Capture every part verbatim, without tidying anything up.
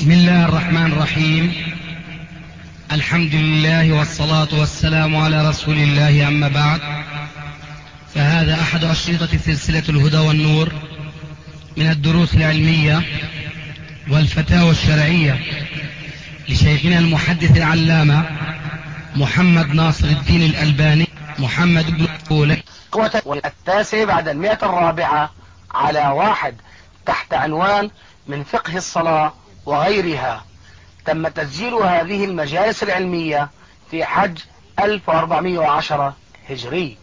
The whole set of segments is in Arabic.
بسم الله الرحمن الرحيم. الحمد لله والصلاة والسلام على رسول الله، أما بعد، فهذا أحد أشرطة سلسلة الهدى والنور من الدروس العلمية والفتاوى الشرعية لشيخنا المحدث العلامة محمد ناصر الدين الألباني محمد بن أولي. التاسع بعد المئة الرابعة على واحد تحت عنوان من فقه الصلاة وغيرها. تم تسجيل هذه المجالس العلمية في حج ألف وأربعمائة وعشرة هجري.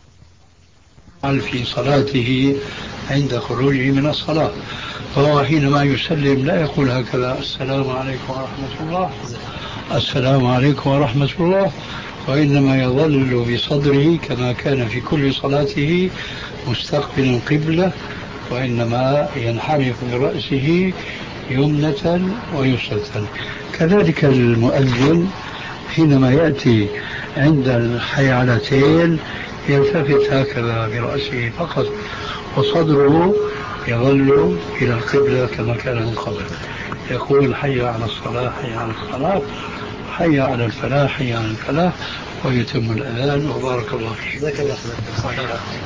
في صلاته عند خروجه من الصلاة، فهو حينما يسلم لا يقول هكذا: السلام عليكم ورحمة الله، السلام عليكم ورحمة الله، وإنما يظل بصدره كما كان في كل صلاته مستقبل القبلة، وإنما ينحرف برأسه يمنة ويسرة. كذلك المؤذن حينما يأتي عند الحيعلتين يلتفت هكذا برأسه فقط، وصدره يظل إلى القبلة كما كان من قبل. يقول: حي على الصلاة، حي على الصلاة، حي على الفلاح، حي على الفلاح، ويتم الأذان. وبارك الله فيك. جزاك الله خير.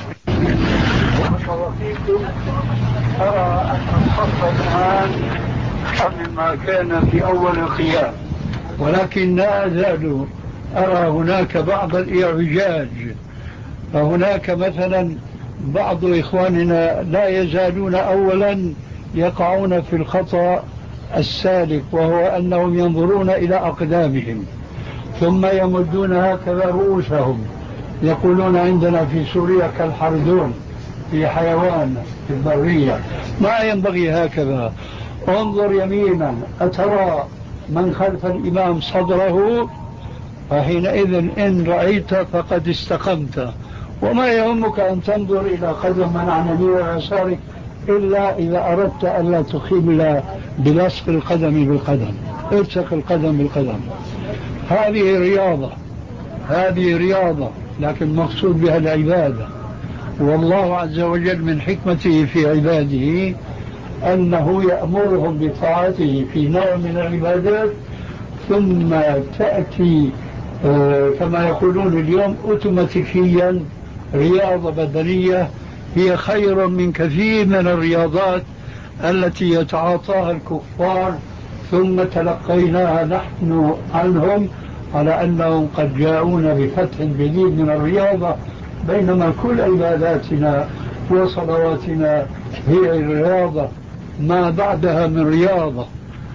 بارك الله فيكم. أرى أن الصف الآن مما كان في أول القيام، ولكن لا أزال أرى هناك بعض الإعوجاج. فهناك مثلا بعض إخواننا لا يزالون أولا يقعون في الخطأ السالك، وهو أنهم ينظرون إلى أقدامهم ثم يمدون هكذا رؤوسهم. يقولون عندنا في سوريا كالحردون في حيوان في البرية. ما ينبغي هكذا. انظر يمينا أترى من خلف الإمام صدره، فحينئذ إن رأيت فقد استقمت. وما يهمك أن تنظر إلى قدم من عن يمين ويسارك إلا إذا أردت ألا تخيل بلصق القدم بالقدم، الصق القدم بالقدم. هذه رياضة، هذه رياضة، لكن مقصود بها العبادة. والله عز وجل من حكمته في عباده أنه يأمرهم بطاعته في نوع من العبادات، ثم تأتي كما يقولون اليوم أوتوماتيكيا رياضة بدنية هي خير من كثير من الرياضات التي يتعاطاها الكفار، ثم تلقيناها نحن عنهم على أنهم قد جاءون بفتح جديد من الرياضة، بينما كل عباداتنا وصلواتنا هي الرياضة ما بعدها من رياضة.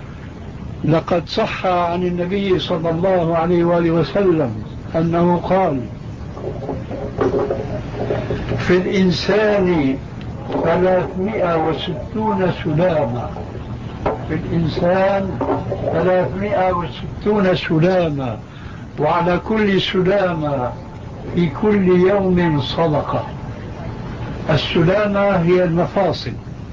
لقد صح عن النبي صلى الله عليه وآله وسلم أنه قال: في الإنسان ثلاثمائة وستون سلامة، في الإنسان ثلاثمائة وستون سلامة، وعلى كل سلامة في كل يوم صدقة. السلامة هي المفاصل،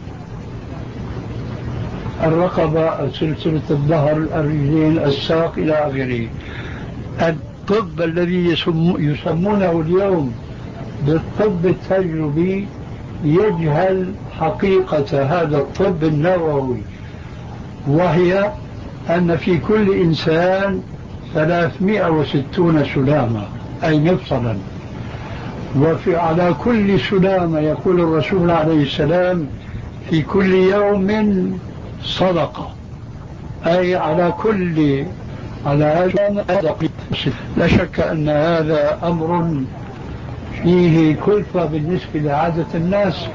الرقبة، سلسلة الظهر، الرجلين، الساق إلى آخره. الطب الذي يسمونه اليوم بالطب التجريبي يجهل حقيقة هذا الطب النووي، وهي أن في كل إنسان ثلاثمائة وستون سلامة أي مفصلا، وفي على كل سلامة يقول الرسول عليه السلام في كل يوم صدقة، أي على كل على صدقة. لا شك أن هذا أمر فيه كلفة بالنسبة لعادة الناس،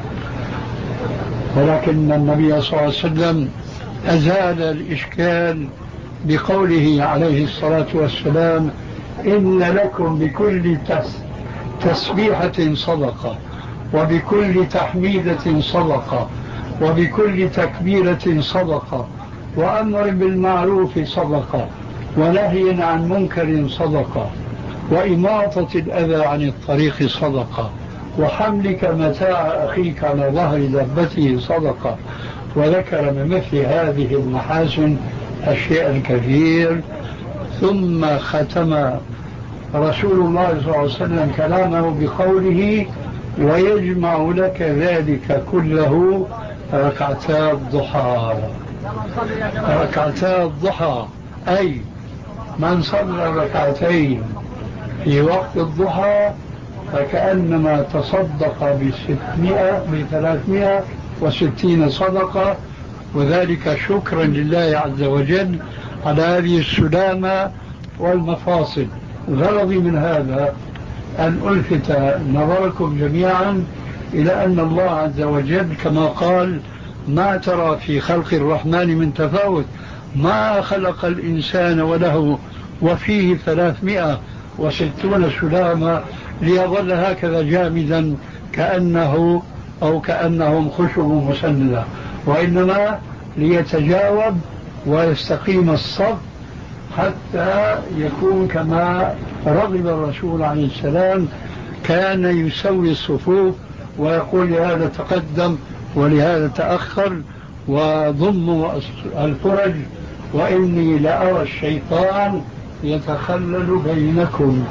ولكن النبي صلى الله عليه وسلم أزال الإشكال بقوله عليه الصلاة والسلام: إن لكم بكل تسبيحة صدقة، وبكل تحميدة صدقة، وبكل تكبيرة صدقة، وأمر بالمعروف صدقة، ونهي عن منكر صدقة، وإماطة الأذى عن الطريق صدقة، وحملك متاع أخيك على ظهر دابته صدقة. وذكر من مثل هذه المحاسن أشياء كثير. ثم ختم رسول الله صلى الله عليه وسلم كلامه بقوله: ويجمع لك ذلك كله ركعتا الضحى. ركعتا الضحى، أي من صلى ركعتين في وقت الضحى فكأنما تصدق بستمائة بثلاثمائة وستين صدقة، وذلك شكرا لله عز وجل على هذه السلامة والمفاصل. غرضي من هذا أن ألفت نظركم جميعا إلى أن الله عز وجل كما قال: ما ترى في خلق الرحمن من تفاوت، ما خلق الإنسان وله وفيه ثلاثمائة وستون سلامة ليظل هكذا جامدا كأنه أو كأنهم خشب مسندة، وإنما ليتجاوب ويستقيم الصف حتى يكون كما رغب الرسول عليه السلام، كان يسوي الصفوف ويقول لهذا تقدم ولهذا تأخر وضموا الفرج، وإني لأرى الشيطان يتخلل بينكم.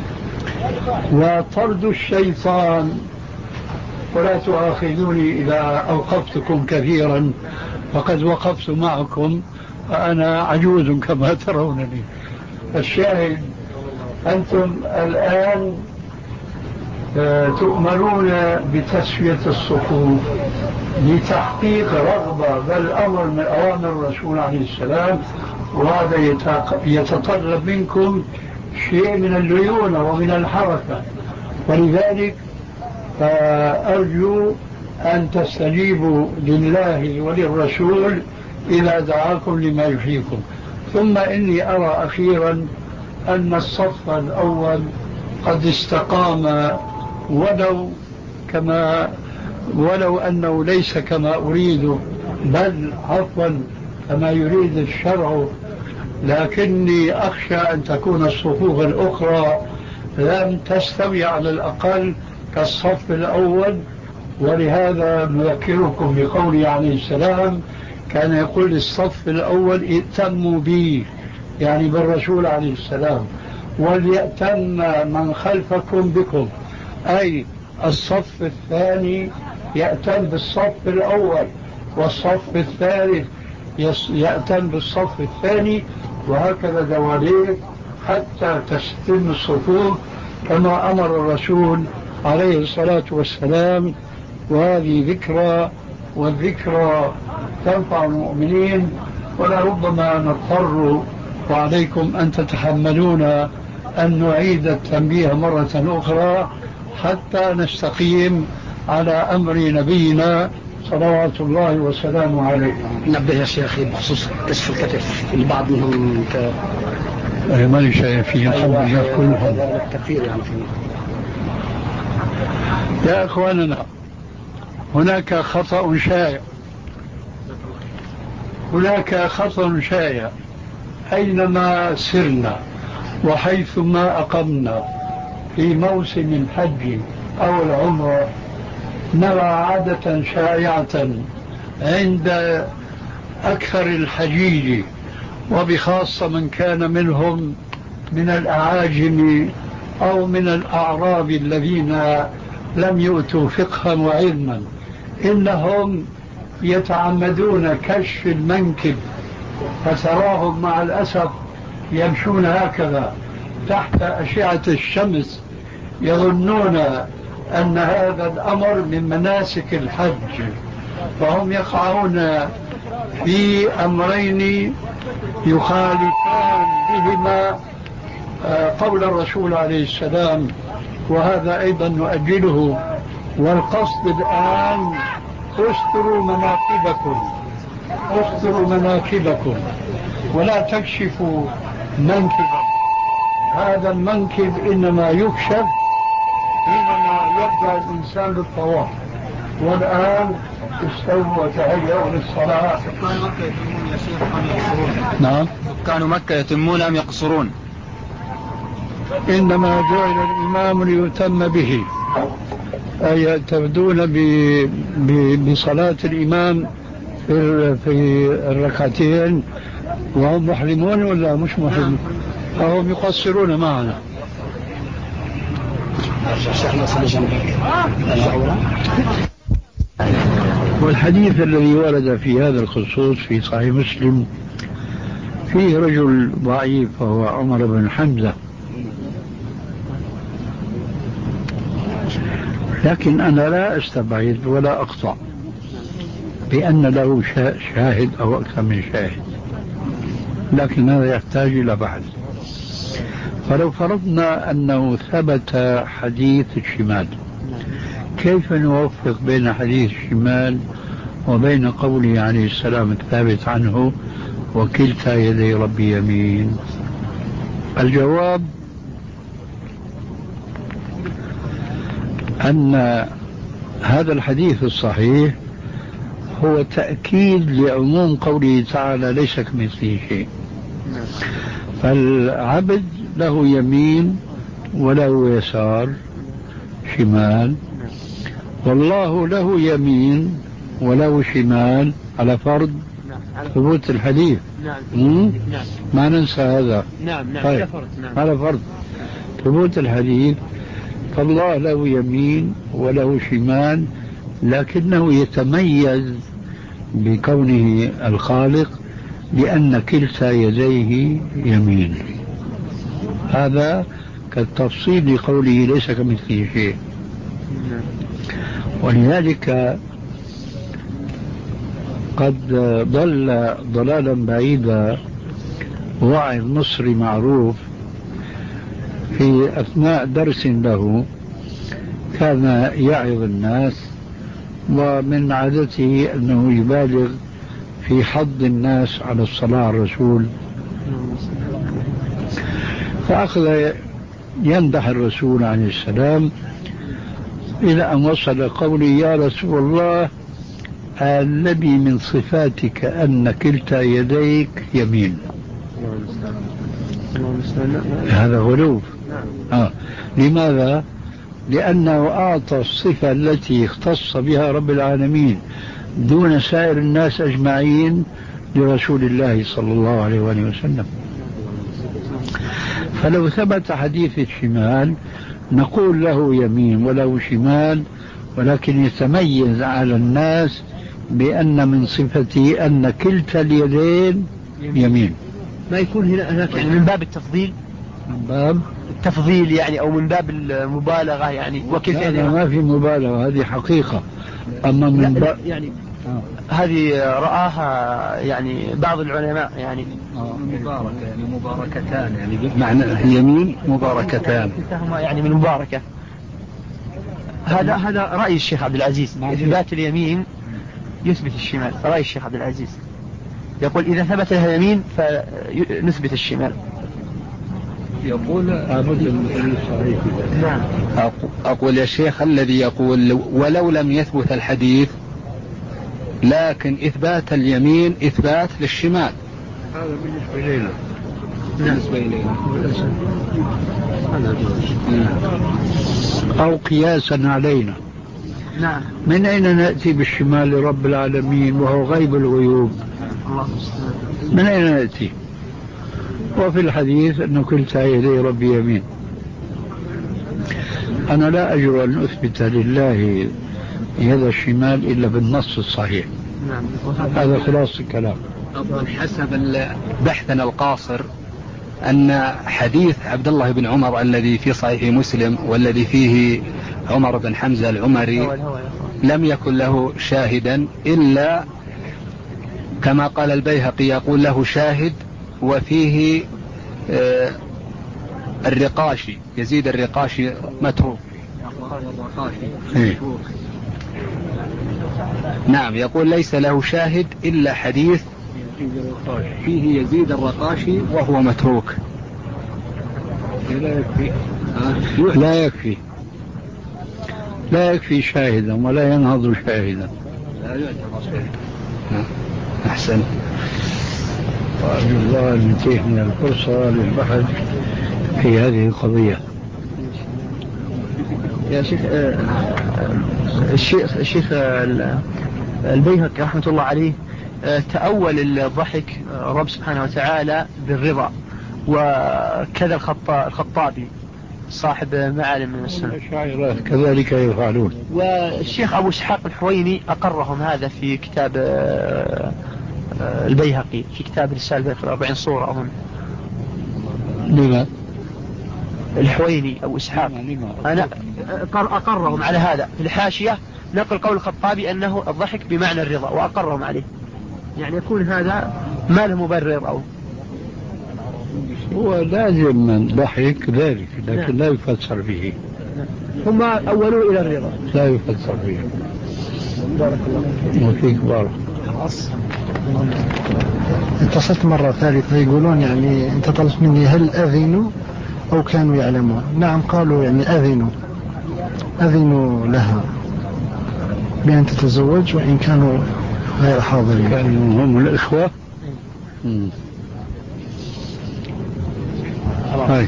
وطرد الشيطان، ولا تؤاخذوني إذا أوقفتكم كثيرا فقد وقفت معكم وأنا عجوز كما ترونني. الشاهد أنتم الآن تؤمرون بتسوية الصفوف لتحقيق رغبة بل أمر من أوامر الرسول عليه السلام، وهذا يتطلب منكم شيء من الليونة ومن الحركة، ولذلك فأرجو أن تستجيبوا لله وللرسول إذا دعاكم لما يحييكم. ثم إني أرى أخيرا أن الصف الأول قد استقام، ولو كما ولو أنه ليس كما أريد بل عفوا كما يريد الشرع، لكني أخشى أن تكون الصفوف الأخرى لم تستوي على الأقل كالصف الأول. ولهذا نذكركم بقوله عليه السلام: كان يقول الصف الأول ائتموا بي، يعني بالرسول عليه السلام، وليأتم من خلفكم بكم، أي الصف الثاني يأتم بالصف الأول، والصف الثالث يأتم بالصف الثاني، وهكذا دواليك حتى تستم الصفوف كما أمر الرسول عليه الصلاة والسلام. وهذه ذكرى، والذكرى تنفع المؤمنين، ولربما نضطر وعليكم أن تتحملون أن نعيد التنبيه مرة أخرى حتى نستقيم على أمر نبينا صلوات الله وسلامه عليه. نبه يا شيخي بخصوص كشف الكتف البعض منهم ك... ماني شايفين الحمد لله كلهم التكفير يعني فيه. يا أخواننا، هناك خطأ شائع، هناك خطأ شائع أينما سرنا وحيثما أقمنا في موسم الحج أو العمرة، نرى عادة شائعة عند أكثر الحجيج، وبخاصة من كان منهم من الأعاجم أو من الأعراب الذين لم يؤتوا فقها وعلما، إنهم يتعمدون كشف المنكب، فتراهم مع الأسف يمشون هكذا تحت أشعة الشمس، يظنون أن هذا الأمر من مناسك الحج، فهم يقعون في أمرين يخالفان بهما قول الرسول عليه السلام، وهذا أيضا نؤجله. والقصد الآن استروا مناكبكم، استروا مناكبكم ولا تكشفوا منكبا. هذا المنكب إنما يكشف حينما يبدأ الإنسان بالطواف. والآن استووا وتهيئوا للصلاة. سكان مكة يتمون يا شيخ أم يقصرون؟ نعم، سكان مكة يتمون أم يقصرون؟ إنما جعل الإمام ليتم به، أي يعتمدون بصلاة الإمام في الركعتين وهم محرمون ولا مش محرمون، فهم يقصرون معنا. شيخنا صلى الله عليه وسلم والحديث الذي ورد في هذا الخصوص في صحيح مسلم فيه رجل ضعيف وهو عمر بن حمزة، لكن أنا لا أستبعد ولا أقطع بأن له شاهد أو أكثر من شاهد، لكن هذا يحتاج إلى بحث. فلو فرضنا أنه ثبت حديث الشمال، كيف نوفق بين حديث الشمال وبين قوله عليه السلام الثابت عنه وكلتا يدي ربي يمين؟ الجواب أن هذا الحديث الصحيح هو تأكيد لعموم قوله تعالى ليس كمثله شيء. فالعبد له يمين وله يسار شمال، والله له يمين وله شمال على فرض ثبوت الحديث. نعم. ما ننسى هذا. نعم نعم طيب. على فرض. نعم. على فرض ثبوت الحديث، فالله له يمين وله شمال، لكنه يتميز بكونه الخالق لأن كلتا يديه يمين. هذا كالتفصيل لقوله ليس كمثله شيء. ولذلك قد ضل ضلالا بعيدا واعظ مصري معروف في أثناء درس له كان يعظ الناس، ومن عادته أنه يبالغ في حض الناس على الصلاة على الرسول، فأخذ يمدح الرسول عليه السلام إلى أن وصل قولي يا رسول الله الذي من صفاتك أن كلتا يديك يمين. هذا غلو. آه. لماذا؟ لأنه أعطى الصفة التي اختص بها رب العالمين دون سائر الناس أجمعين لرسول الله صلى الله عليه وآله وسلم. فلو ثبت حديث الشمال نقول له يمين وله شمال، ولكن يتميز على الناس بأن من صفته أن كلتا اليدين يمين. ما يكون هناك يعني من باب التفضيل، من باب التفضيل يعني، أو من باب المبالغة يعني. وكلتا لا ما في مبالغة، هذه حقيقة. أما من باب يعني آه. هذه رآها يعني بعض العلماء يعني آه. مباركة يعني مباركتان يعني معنى اليمين مباركتان يعني من مباركة. هذا هذا رأي الشيخ عبد العزيز، إثبات اليمين يثبت الشمال. رأي الشيخ عبد العزيز يقول إذا ثبت اليمين فنثبت الشمال. يقول صحيح. نعم. أقول يا شيخ الذي يقول ولو لم يثبت الحديث لكن إثبات اليمين إثبات للشمال، هذا بالنسبة إلينا. بالنسبة إلينا أو قياسا علينا. نعم. من أين نأتي بالشمال لرب العالمين وهو غيب الغيوب؟ من أين نأتي؟ وفي الحديث أن كلتا يدي ربي يمين. أنا لا أجر أن أثبت لله يد الشمال إلا بالنص الصحيح. نعم. هذا خلاص الكلام. أظن حسب بحثنا القاصر أن حديث عبد الله بن عمر الذي في صحيح مسلم والذي فيه عمر بن حمزة العمري لم يكن له شاهدا إلا كما قال البيهقي يقول له شاهد وفيه آه الرقاشي يزيد الرقاشي متروك. نعم يقول ليس له شاهد إلا حديث فيه يزيد الرقاشي وهو متروك. لا يكفي لا يكفي لا يكفي شاهدا ولا ينهض شاهدا. لا يعتبر شاهدا. أحسن. وأرجو الله أن يتيحنا الفرصة للبحث في هذه القضية. يا شيخ آه الشيخ الشيخ البيهقي رحمة الله عليه آه تأول الضحك رب سبحانه وتعالى بالرضا، وكذا الخطابي صاحب معالم من السنة. الأشاعرة كذلك يفعلون. والشيخ أبو إسحاق الحويني أقرهم هذا في كتاب البيهقي، في كتاب رسالة في الأربعين صورة أظن. لما؟ الحويني أبو إسحاق أنا أقرهم على هذا في الحاشية، نقل قول الخطابي أنه الضحك بمعنى الرضا وأقرهم عليه، يعني يكون هذا ما له مبرر أو هو لازم من ضحك ذلك، لكن لا يفسر به. هم أولوا إلى الرضا، لا يفسر به. بارك الله وفيك بارك. اتصلت مرة ثالثة يقولون يعني أنت طلبت مني هل أذنوا أو كانوا يعلمون؟ نعم قالوا يعني أذنوا أذنوا لها بأن تتزوج وإن كانوا غير حاضرين. كانوا هم الإخوة. هاي.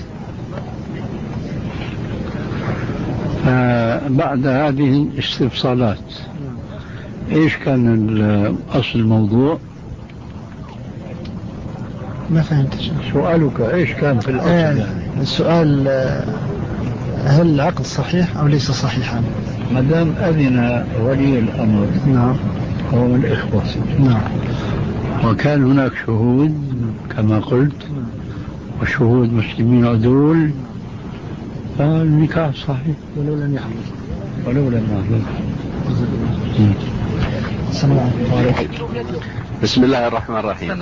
آه بعد هذه الاستفصالات ايش كان اصل الموضوع؟ ما فهمت سؤالك ايش كان في الاصل؟ يعني السؤال هل العقد صحيح او ليس صحيحا؟ ما دام اذن ولي الامر نعم هو من الاخوه. نعم. وكان هناك شهود كما قلت وشهود مسلمين عدول، فالنكاح صحيح ولو لم يحدث ولو لم يحدث. السلام عليكم. بسم الله الرحمن الرحيم.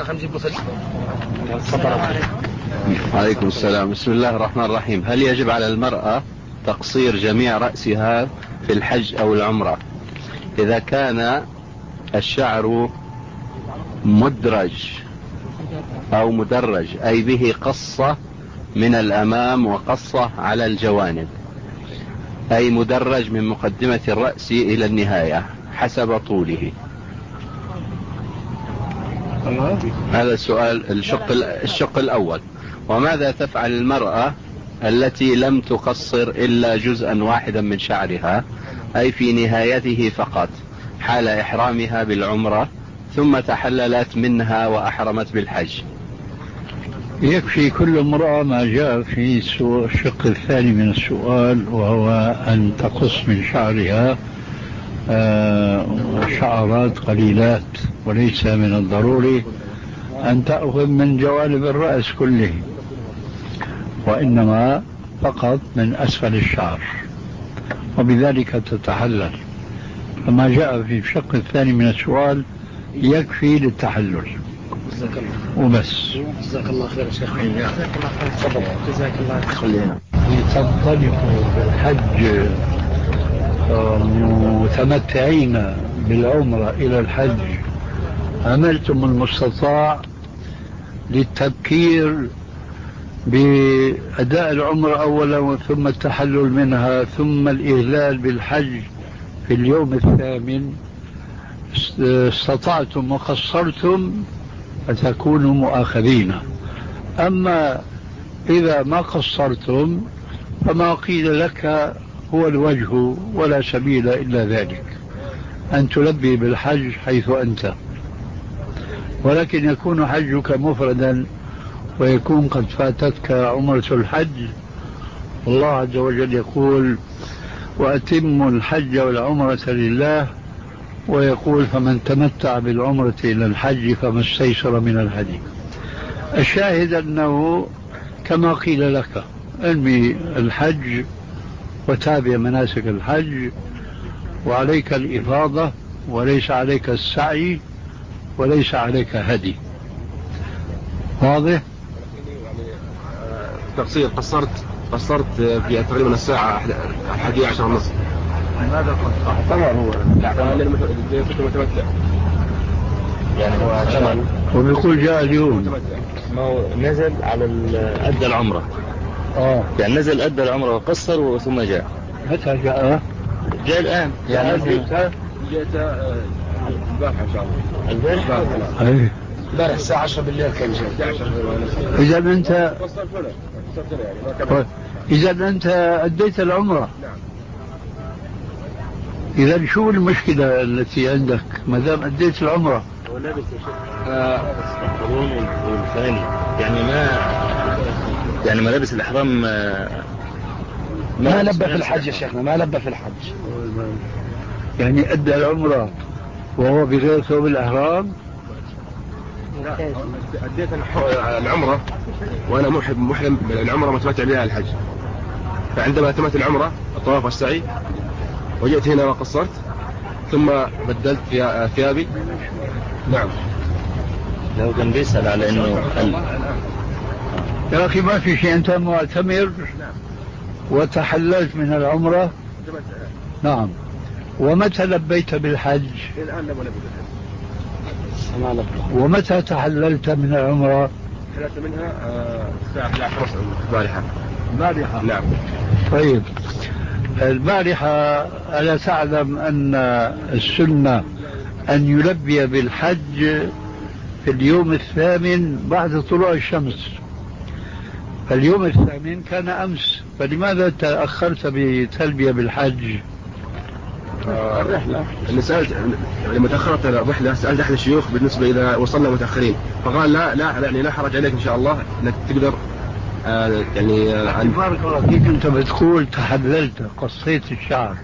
وعليكم السلام. بسم الله الرحمن الرحيم. هل يجب على المرأة تقصير جميع رأسها في الحج أو العمرة إذا كان الشعر مدرج أو مدرج أي به قصة من الأمام وقصة على الجوانب، أي مدرج من مقدمة الرأس إلى النهاية حسب طوله؟ هذا السؤال الشق, الشق الأول. وماذا تفعل المرأة التي لم تقصر إلا جزءا واحدا من شعرها أي في نهايته فقط حال إحرامها بالعمرة ثم تحللت منها وأحرمت بالحج؟ يكفي كل امرأة ما جاء في الشق الثاني من السؤال، وهو أن تقص من شعرها شعرات قليلات، وليس من الضروري أن تأخذ من جوانب الرأس كله، وإنما فقط من أسفل الشعر، وبذلك تتحلل. فما جاء في الشق الثاني من السؤال يكفي للتحلل وبس. جزاك الله خير شيخ. تفضل. جزاك الله خير. تنطلق بالحج متمتعين بالعمرة إلى الحج، عملتم المستطاع للتبكير بأداء العمرة أولا ثم التحلل منها ثم الإهلال بالحج في اليوم الثامن، استطعتم وقصرتم فتكونوا مؤاخذين. أما إذا ما قصرتم فما قيل لك هو الوجه ولا سبيل إلا ذلك، أن تلبي بالحج حيث أنت، ولكن يكون حجك مفردا ويكون قد فاتتك عمرة الحج. الله عز وجل يقول وأتموا الحج والعمرة لله، ويقول فمن تمتع بالعمرة إلى الحج فما استيسر من الهدي. الشاهد أنه كما قيل لك انمي الحج وتابع مناسك الحج، وعليك الإفاضة وليس عليك السعي وليس عليك هدي. واضح؟ تقصير قصرت قصرت في تقريبا الساعة الحادية عشر ونصف. ماذا قصرت؟ طبعا هو كنت متمتع يعني هو كمان وبيقول جاء اليوم ما هو نزل على أدى العمرة. اه يعني نزل أدى العمرة وقصر ثم جاء. متى جاء؟ جاء الآن يعني جاء جاء البارحة إن شاء الله. البارحة أيه امبارح الساعة عشرة بالليل كان جاي. إذا أنت إذا أنت أديت العمرة، إذا شو المشكلة التي عندك ما دام أديت العمرة؟ هو لابس البنطلون والفاني، يعني ما يعني ملابس الإحرام ما لبى في الحج يا شيخنا، ما لبى في الحج. يعني أدى العمرة وهو بغير ثوب الإحرام؟ أديت العمرة وأنا محرم محرم بالعمرة متمتع بها الحج، فعندما تمت العمرة الطواف والسعي وجئت هنا وقصرت ثم بدلت ثيابي. نعم. لو كان بيسأل على إنه يا أخي ما في شيء، أنت معتمر وتحللت من العمرة. نعم. ومتى لبيت بالحج؟ الآن لم ألبي. ومتى تحللت من العمرة؟ حللت منها الساعة أحد عشر البارحة. البارحة. نعم. طيب البارحة ألا تعلم أن السنة أن يلبي بالحج في اليوم الثامن بعد طلوع الشمس؟ فاليوم الثامن كان أمس، فلماذا تأخرت بتلبية بالحج؟ آه الرحلة اللي سألت لما تأخرت الرحلة سألت أحد الشيوخ بالنسبة إذا وصلنا متأخرين، فقال لا لا يعني لا حرج عليك إن شاء الله إنك تقدر آه يعني آه بارك الله فيك. أنت بتقول تحللت قصيت الشعر.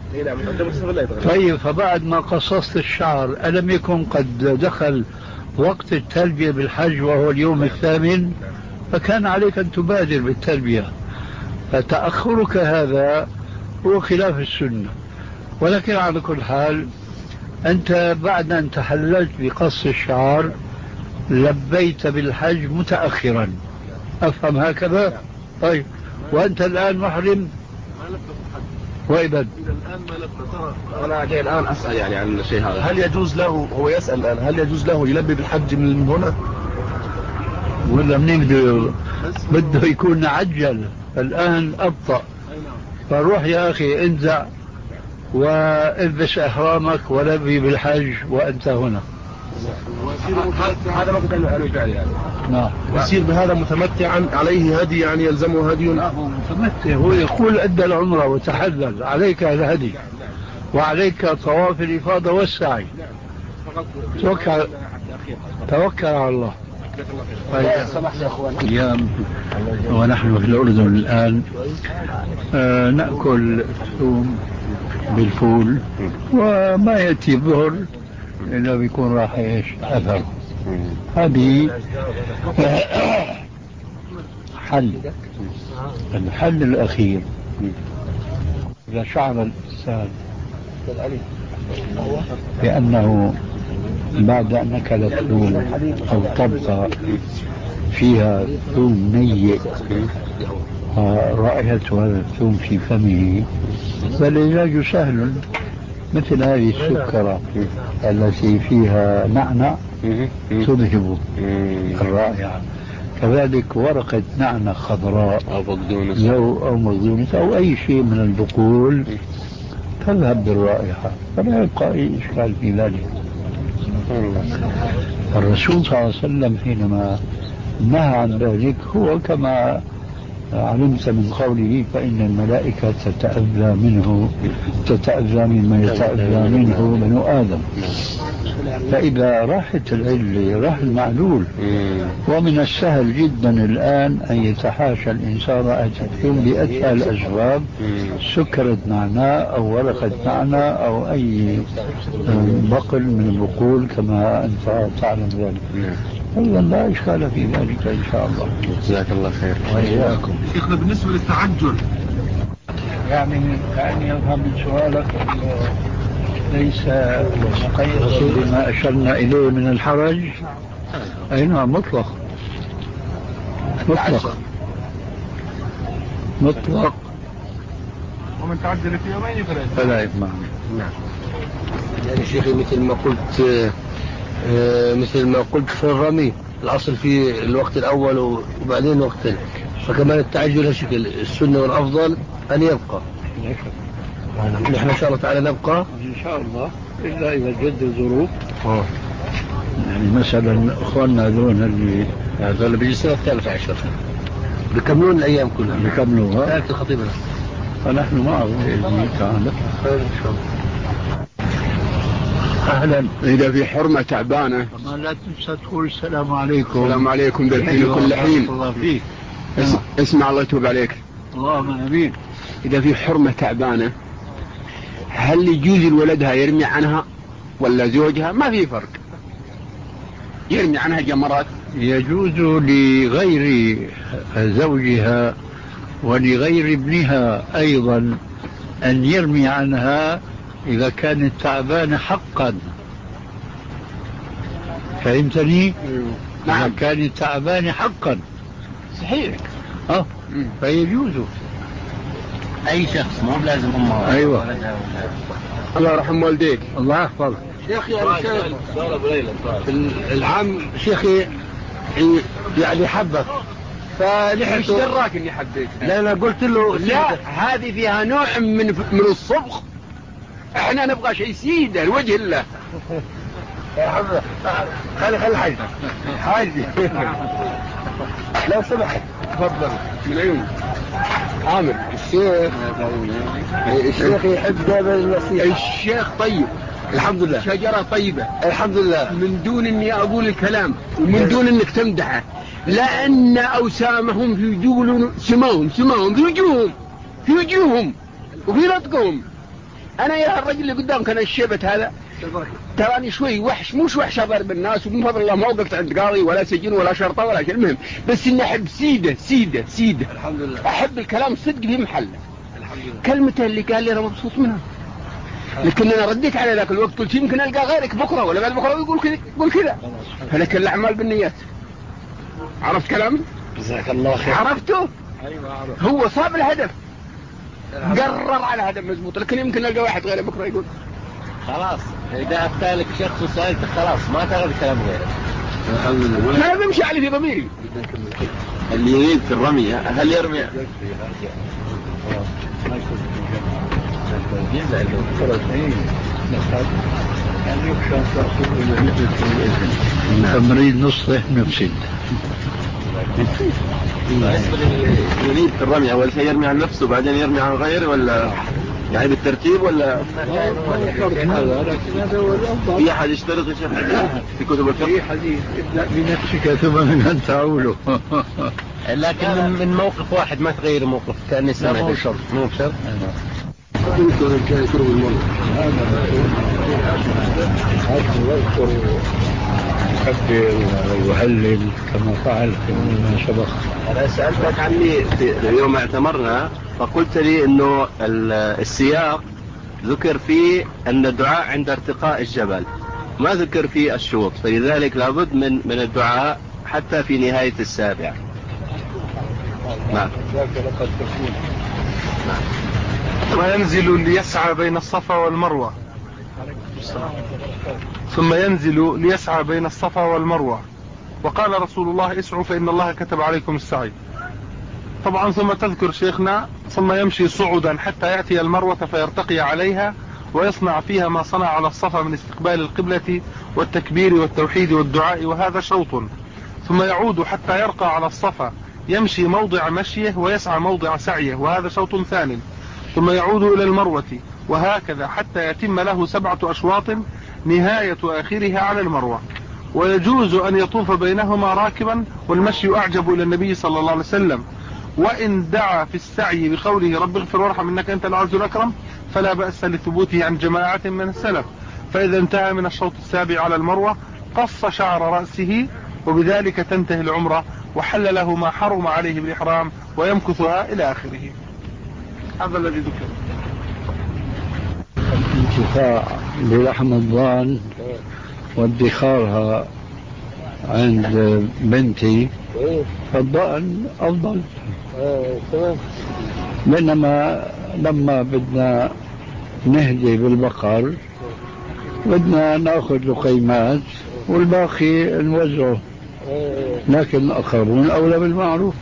طيب فبعد ما قصصت الشعر ألم يكن قد دخل وقت التلبية بالحج وهو اليوم الثامن؟ فكان عليك أن تبادر بالتلبية، فتأخرك هذا هو خلاف السنة. ولكن على كل حال أنت بعد أن تحللت بقص الشعر لبيت بالحج متأخرا، أفهم هكذا؟ طيب وأنت الآن محرم وإبد. أنا جاي الآن أسأل يعني عن الشيء هذا، هل يجوز له، هو يسأل الآن هل يجوز له يلبي بالحج من هنا ولا منين بده بده يكون عجل؟ الآن أبطأ. فروح يا أخي انزع والبس إحرامك ولبي بالحج وأنت هنا. هذا ما كنت أنا فعل يعني. نعم. يصير بهذا متمتعا عليه هدي، يعني يلزمه هدي. لا هو متمتع، هو يقول أدى العمرة وتحلل، عليك الهدي وعليك طواف الإفاضة والسعي. توكل توكل على الله. أيام ونحن في الأردن الآن آه نأكل ثوم بالفول وما يأتي الظهر إلا بيكون راح إيش أثر. هذه حل الحل الأخير. إذا شعر الإنسان بأنه بعد أن أكل ثوم أو طبقة فيها ثوم نيء رائحة هذا الثوم في فمه، فالعلاج سهل، مثل هذه السكرة التي فيها نعنع تذهب الرائحة، كذلك ورقة نعنع خضراء أو بقدونس لو أو مقدونس أو أي شيء من البقول تذهب بالرائحة، فلا يبقى أي إشكال في ذلك. الرسول صلى الله عليه وسلم حينما نهى عن ذلك هو كما علمت من قوله فإن الملائكة تتأذى منه تتأذى مما يتأذى منه بنو آدم. فإذا راحت العلة راح المعلول. ومن السهل جدا الآن أن يتحاشى الإنسان رائحة الثوم بأتفه الأسباب، سكرة نعناع أو ورقة نعناع أو أي بقل من البقول كما أنت تعلم ذلك. أيضا لا إشكال في ذلك إن شاء الله. جزاك الله خير. وإياكم. شيخنا بالنسبة للتعجل يعني كأني أفهم من سؤالك ليس مقيد بما أشرنا إليه من الحرج. أي نعم مطلق مطلق مطلق. ومن تعجل في يومين فلا إثم. نعم. يعني شيخي مثل ما قلت آه مثل ما قلت في الرمي الأصل في الوقت الأول وبعدين وقت، فكمان التعجل هالشكل السنة والأفضل أن يبقى. نحن إن شاء الله تعالى نبقى إن شاء الله إلا إذا جد الظروف. آه. يعني مثلا أخواننا دون اللي هذا اللي بيجي السنة الثالث عشر بيكملون الأيام كلها بيكملوها ثالث الخطيبة، فنحن معه بإذن الله تعالى. خير إن شاء الله. أهلا. إذا في حرمة تعبانة لا تنسى تقول السلام عليكم. السلام عليكم بالحين كل حين. الله فيك. اسمع الله يتوب عليك. اللهم آمين. إذا في حرمة تعبانة هل يجوز لولدها يرمي عنها ولا زوجها؟ ما في فرق، يرمي عنها جمرات. يجوز لغير زوجها ولغير ابنها أيضا أن يرمي عنها إذا كانت تعبانة حقا. فهمتني؟ نعم. إذا كانت تعبانة حقا صحيح. أه فيجوز أي شخص مو لازم أمه. أيوة. الله يرحم والديك. الله يحفظ. شيخي شيخ العام شيخي يعني حبك فنحن ايش دراك اني حبيت؟ لا لا قلت له لا هذه فيها نوع من من الصبغ، احنا نبغى شيء سيده لوجه الله. يا حبيبي خلي خلي حاج حاج لو سمحت تفضل من عيوني. عامر الشيخ الشيخ يحب دائما النصيحة. الشيخ طيب الحمد لله، شجرة طيبة الحمد لله، من دون اني اقول الكلام ومن دون انك تمدحه، لان اوسامهم في وجوههم، سماهم سماهم في وجوههم في وجوههم وفي نطقهم. انا يا الرجل اللي قدامك انا الشيبت هذا تراني شوي وحش، مش وحش اضرب الناس ومن فضل الله ما وقفت عند قاضي ولا سجن ولا شرطه ولا شيء، المهم بس اني احب سيده سيده سيده الحمد لله، احب الكلام صدق في محله الحمد لله. كلمته اللي قال لي انا مبسوط منها، لكن انا رديت على ذاك الوقت قلت يمكن القى غيرك بكره ولا بعد بكره يقول كذا يقول كذا، فلك الاعمال بالنيات. عرفت كلامي؟ جزاك الله خير. عرفته؟ ايوه عرفت. هو صاب الهدف، قرر على هدف مزبوط، لكن يمكن القى واحد غيره بكره يقول خلاص إذا أفتالك شخص وسألت خلاص ما تغير كلام غيره. أنا بمشي علي في ضميري. اللي يريد في الرمي هل يرمي؟ تمرين نصه مفسد. يريد في الرمي أول شيء يرمي عن نفسه بعدين يرمي عن غيره ولا يعني بالترتيب ولا في أحد يشترط يا شيخ في كتب الفقه؟ في حديث ابدأ بنفسك ثم من أن تعوله. لكن من, من موقف واحد ما تغير موقف كأني سمعت. لا مو شرط مو شرط. يكبر ويهلل كما فعل فيما سبق. أنا سألتك عني يوم اعتمرنا فقلت لي إنه السياق ذكر فيه أن الدعاء عند ارتقاء الجبل، ما ذكر فيه الشوط، فلذلك لابد من من الدعاء حتى في نهاية السابع. نعم. وينزل ليسعى بين الصفا والمروة، ثم ينزل ليسعى بين الصفا والمروة، وقال رسول الله اسعوا فإن الله كتب عليكم السعي. طبعا ثم تذكر شيخنا ثم يمشي صعودا حتى يأتي المروة فيرتقي عليها ويصنع فيها ما صنع على الصفا من استقبال القبلة والتكبير والتوحيد والدعاء، وهذا شوط. ثم يعود حتى يرقى على الصفا يمشي موضع مشيه ويسعى موضع سعيه، وهذا شوط ثاني. ثم يعود إلى المروة وهكذا حتى يتم له سبعة أشواط نهاية آخرها على المروة. ويجوز أن يطوف بينهما راكبا، والمشي أعجب إلى النبي صلى الله عليه وسلم. وإن دعا في السعي بقوله رب اغفر وارحم إنك أنت العز الأكرم فلا بأس لثبوته عن جماعة من السلف. فإذا انتهى من الشوط السابع على المروة قص شعر رأسه، وبذلك تنتهي العمرة وحل له ما حرم عليه بالإحرام ويمكثها إلى آخره. هذا الذي ذكر. الانتفاع بلحم الضان وادخارها عند بنتي فالضأن أفضل، بينما لما بدنا نهدي بالبقر بدنا ناخذ لقيمات والباقي نوزعه، لكن الآخرون أولى بالمعروف.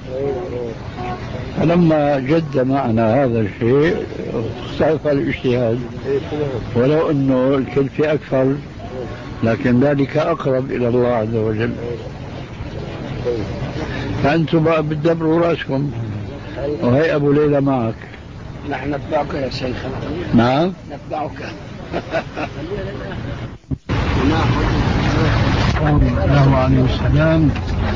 فلما جد معنا هذا الشيء اختلف الاجتهاد، ولو أنه الكلفة أكثر لكن ذلك أقرب إلى الله عز وجل. فأنتم بقى بتدبروا رأسكم، وهي أبو ليلى معك. نحن نتبعك يا شيخ. نعم نتبعك. قول له عليه السلام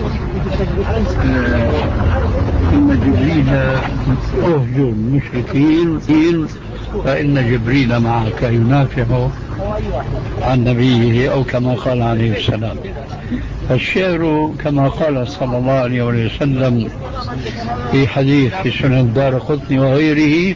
إن جبريل أهجر المشركين فإن جبريل معك ينافع عن نبيه أو كما قال عليه السلام. الشعر كما قال صلى الله عليه وسلم في حديث في سنن الدارقطني وغيره: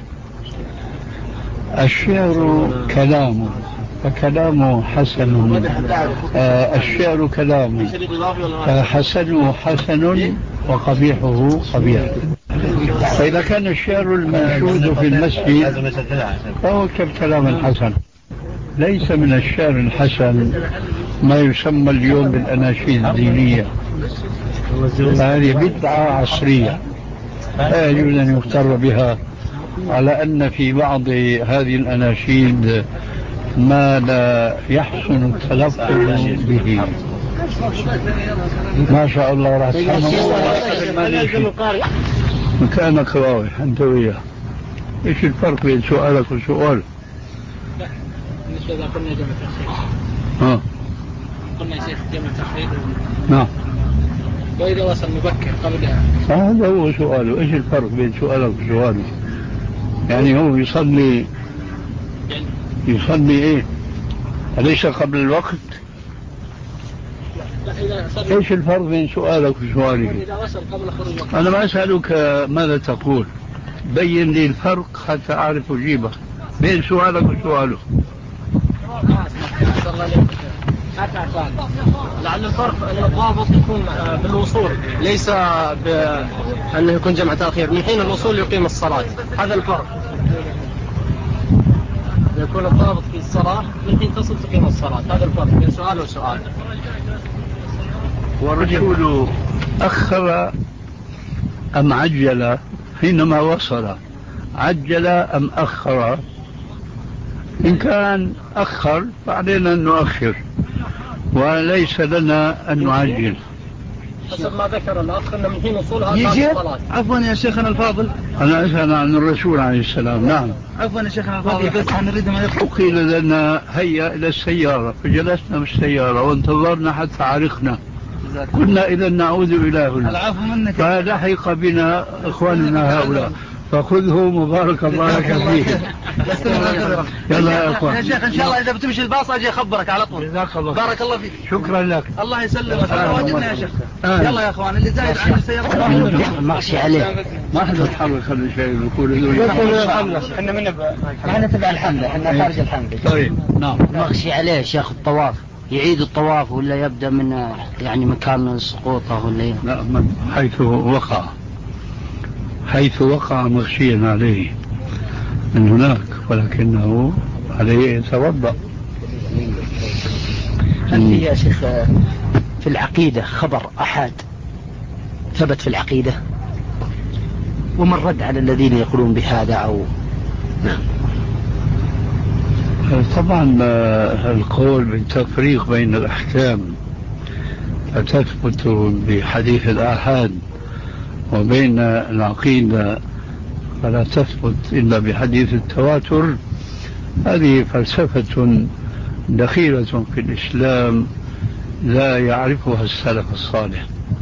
الشعر كلام فكلامه حسن، آه الشعر كلام فحسنه حسن وقبيحه قبيح. فإذا كان الشعر المنشود في المسجد فهو كالكلام الحسن. ليس من الشعر الحسن ما يسمى اليوم بالأناشيد الدينية، هذه بدعة عصرية لا يجوز أن يغتر بها، على أن في بعض هذه الأناشيد ما لا يحسن التلفظ به. ما شاء الله راح تسمع مكانك راوح أنت وياه. إيش الفرق بين سؤالك وسؤال؟ بالنسبة إذا قلنا جمع تأخير ها قلنا يا شيخ جمع تأخير نعم، وإذا وصل مبكر قبلها هذا هو سؤاله. إيش الفرق بين سؤالك وسؤاله؟ يعني هو يصلي يصلي إيه؟ أليس قبل الوقت؟ إيش الفرق بين سؤالك وسؤاله؟ إذا وصل قبل خروج الوقت. أنا ما أسألك ماذا تقول، بين لي الفرق حتى أعرف أجيبك بين سؤالك وسؤاله. لعل الفرق أن الضابط يكون بالوصول ليس بأنه يكون جمع تأخير، من حين الوصول يقيم الصلاة، هذا الفرق. يكون الضابط في الصلاة من حين تصل تقيم الصلاة، هذا الفرق بين سؤال وسؤال. والرسول أخر أم عجل حينما وصل؟ عجل أم أخر؟ إن كان أخر فعلينا أن نؤخر وليس لنا أن نعجل. حسب ما ذكر الأخ أن من حين وصولها قام الصلاة. عفوا يا شيخنا الفاضل، أنا أسأل عن الرسول عليه السلام. نعم عفوا يا شيخنا الفاضل، بس نريد ما يقول. وقيل لنا هيا إلى السيارة فجلسنا بالسيارة وانتظرنا حتى عرقنا، كنا إذا نعود إلى هنا فلحق بنا إخواننا هؤلاء فخذه مبارك الله لك فيه. يلا يا اخوان يا شيخ ان شاء الله اذا بتمشي الباص اجي اخبرك على طول. جزاك الله بارك الله فيك. شكرا لك. الله يسلمك. واجبنا يا شيخ. يلا يا اخوان اللي زايد عن السياره ماشي عليه. ما حد يتحرك هذا الشيء يقول احنا من احنا تبع الحمله، احنا خارج الحمله. طيب نعم. مغشي عليه شيخ الطواف، يعيد الطواف ولا يبدا من يعني مكان سقوطه ولا؟ لا، من حيث وقع حيث وقع مغشيا عليه من هناك، ولكنه عليه يتوضأ. هل في يا شيخ في العقيدة خبر أحد ثبت في العقيدة ومن رد على الذين يقولون بهذا أو نعم؟ طبعا القول بالتفريق بين الأحكام فتثبت بحديث الآحاد، وبين العقيدة فلا تثبت إلا بحديث التواتر، هذه فلسفة دخيلة في الإسلام لا يعرفها السلف الصالح.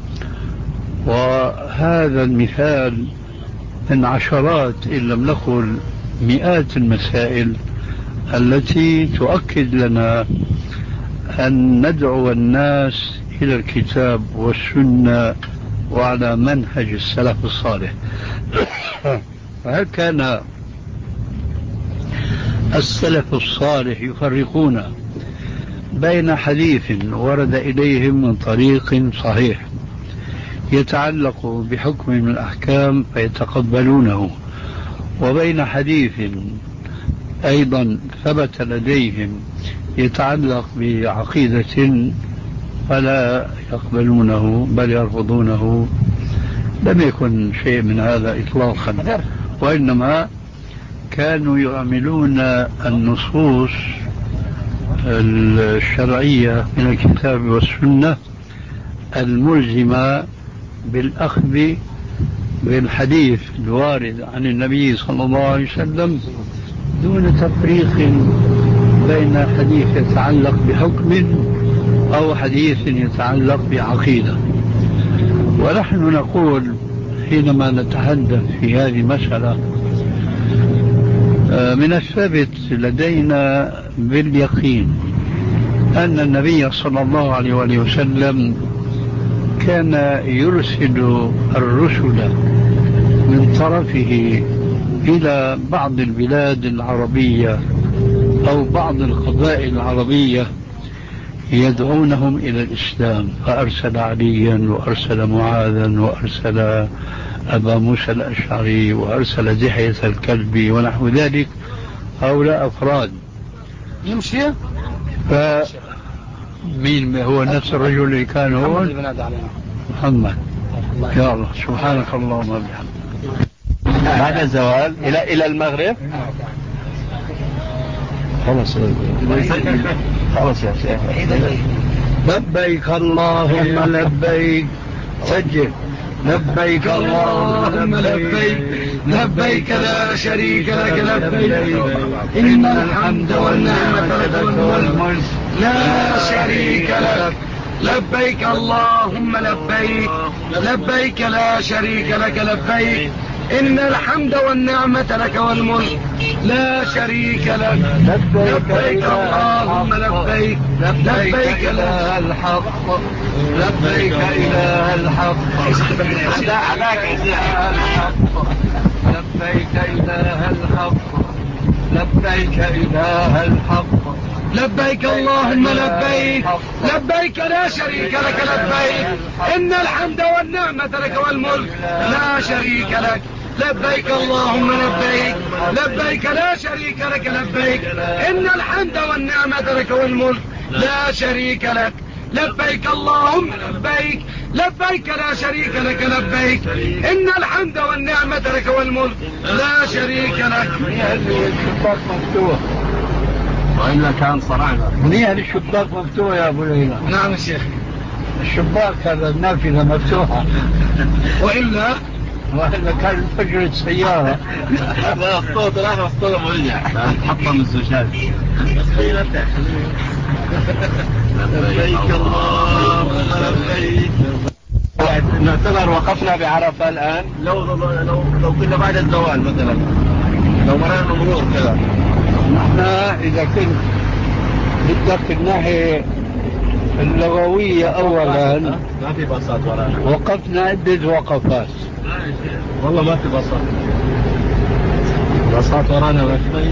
وهذا المثال من عشرات إن لم نقل مئات المسائل التي تؤكد لنا أن ندعو الناس إلى الكتاب والسنة وعلى منهج السلف الصالح. فهل كان السلف الصالح يفرقون بين حديث ورد إليهم من طريق صحيح يتعلق بحكم من الأحكام فيتقبلونه، وبين حديث أيضا ثبت لديهم يتعلق بعقيدة فلا يقبلونه بل يرفضونه؟ لم يكن شيء من هذا إطلاقا، وإنما كانوا يعملون النصوص الشرعية من الكتاب والسنة الملزمة بالأخذ بالحديث الوارد عن النبي صلى الله عليه وسلم دون تفريق بين حديث يتعلق بحكم أو حديث يتعلق بعقيدة. ونحن نقول حينما نتحدث في هذه المسألة من الثابت لدينا باليقين أن النبي صلى الله عليه وآله وسلم كان يرسل الرسل من طرفه إلى بعض البلاد العربية أو بعض القبائل العربية يدعونهم إلى الإسلام، فأرسل عليا وأرسل معاذا وأرسل أبا موسى الأشعري وأرسل دحية الكلبي ونحو ذلك. هؤلاء أفراد يمشي مين هو نفس الرجل اللي كان هو محمد. يا الله سبحانك اللهم وبحمدك. بعد الزوال إلى إلى المغرب. خلاص خلاص يا شيخ. لبيك اللهم لبيك. سجل. لبيك اللهم لبيك لبيك لا شريك لك لبيك إن الحمد والنعمة لك والملك لا شريك لك. لبيك اللهم لبيك لبيك لا شريك لك لبيك إن الحمد والنعمة لك والملك لا شريك لك. لبيك اللهم لبيك لبيك إله الحق لبيك إله الحق لبيك إله الحق لبيك إله الحق. لبيك اللهم لبيك لبيك لا شريك لك لبيك إن الحمد والنعمة لك والملك لا شريك لك. لبيك اللهم لبيك لبيك لا شريك لك لبيك إن الحمد والنعمة لك والملك لا شريك لك. لبيك اللهم لبيك لبيك لا شريك لك لبيك إن الحمد والنعمة لك والملك لا شريك لك. الشباك مفتوح وإلا كان صرعنا. منيح الشباك مفتوح يا أبو ليلى. نعم يا شيخ. الشباك هذا النافذة مفتوحة وإلا وإلا كان فجرة سيارة. هذا الصوت راح والصوت مرجع حطم الزجاج. لبيك اللهم لبيك. نعتبر وقفنا بعرفة الآن لو لو لو كنا بعد الزوال مثلا لو مررنا مرور كذا. نحن إذا كنت بدك الناحية اللغوية أولا ما في باصات ورانا. وقفنا عدة وقفات. والله ما في باصات. باصات ورانا ما في.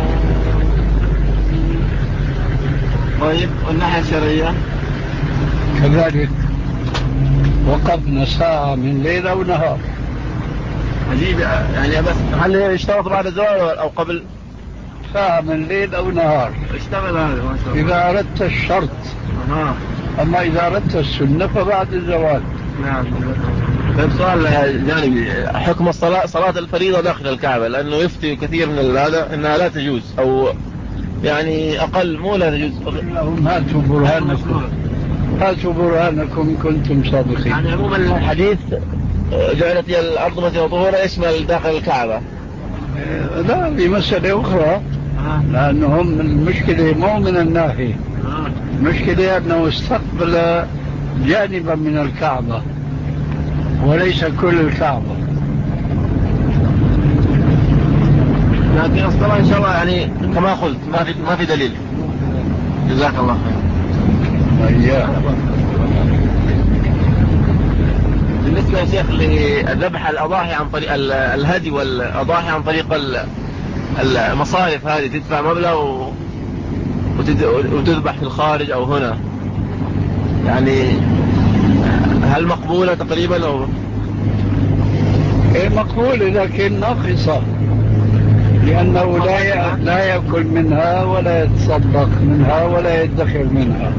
طيب والناحية الشرعية كذلك وقفنا ساعة من ليلة ونهار. عجيب يعني. بس هل اشتغلت بعد الزوال أو قبل؟ ساعة من ليل أو نهار. اشتغل هذا ما شاء الله. إذا أردت الشرط. أها. أما إذا أردت السنة فبعد الزوال. نعم. طيب سؤال جانبي، حكم الصلاة صلاة الفريضة داخل الكعبة، لأنه يفتي كثير من هذا أنها لا تجوز أو يعني أقل مو لا تجوز. لهم هاتوا برهانكم هاتوا برهانكم كنتم صادقين. يعني عموما الحديث جعلت الأرض مثل طهورة يشمل داخل الكعبة. لا في مسألة أخرى. لأنهم المشكلة مو من الناحية. المشكلة أنه استقبل جانبا من الكعبة وليس كل الكعبة. لكن الصلاة إن شاء الله يعني كما قلت ما في ما في دليل. جزاك الله خير. بالنسبة يا شيخ لذبح الأضاحي عن طريق الهدي والأضاحي عن طريق المصارف هذه تدفع مبلغ وتذبح في الخارج أو هنا، يعني هل مقبولة تقريبا أو؟ إيه مقبولة لكن ناقصة، لأنه لا لا يأكل منها ولا يتصدق منها ولا يدخر منها.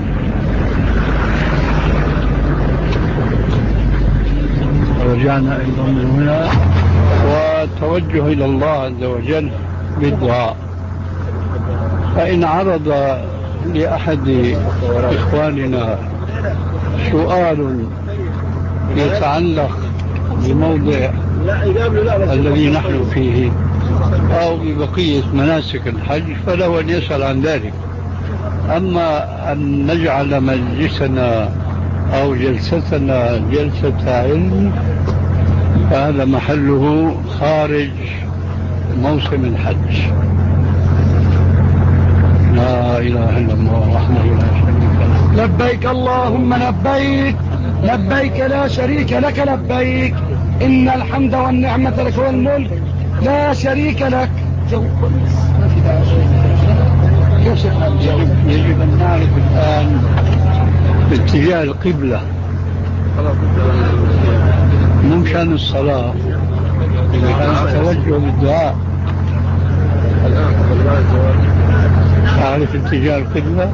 رجعنا أيضا من هنا وتوجه إلى الله عز وجل بالدعاء. فإن عرض لأحد إخواننا سؤال يتعلق بموضع الذي نحن فيه أو ببقية مناسك الحج فله أن يسأل عن ذلك. أما أن نجعل مجلسنا أو جلستنا جلسة علم فهذا محله خارج موسم الحج. لا إله إلا الله وحده لا شريك له. لبيك اللهم لبيك لبيك لا شريك لك لبيك إن الحمد والنعمة لك والملك لا شريك لك. يجب أن نعرف الآن اتجاه القبلة مو شان الصلاة، إذا كان التوجه بالدعاء. تعرف اتجاه القبلة؟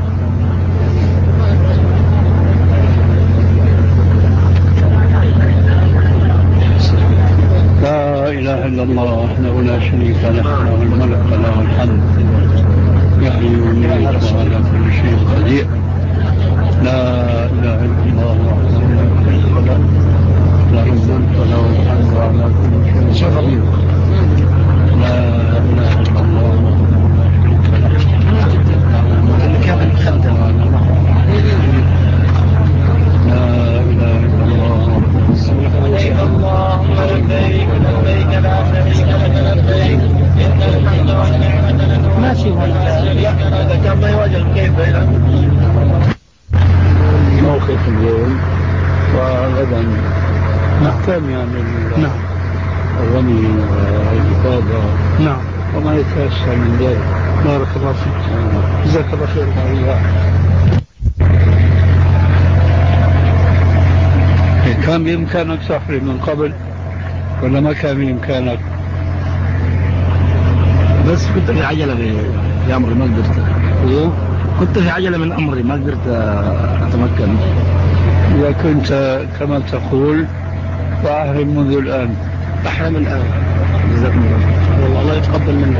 لا إله إلا الله وحده لا شريك له له الملك وله الحمد يحيي ويميت وعلى كل شيء قدير. لا إله إلا الله وحده لا شريك له له الملك وله الحمد وعلى كل شيء قدير. لا إله إلا الله وحده لا شريك له لا إله إلا الله لبيك اللهم لبيك لبيك لا شريك لك لبيك إن الحمد والنعمة لك ماشي هذا كان ما يواجه كيف موقف اليوم وغدا نحكم يعني نعم الرمي والإفاضة نعم وما يتأثر من ذلك. بارك الله فيك جزاك الله خير. كان بإمكانك تحرم من قبل ولا ما كان بإمكانك؟ بس كنت في عجلة في أمري ما قدرت. كنت في عجلة من أمري ما قدرت أتمكن. إذا كنت كما تقول فأحرم منذ الآن. أحرم الآن. جزاكم الله والله الله يتقبل منك.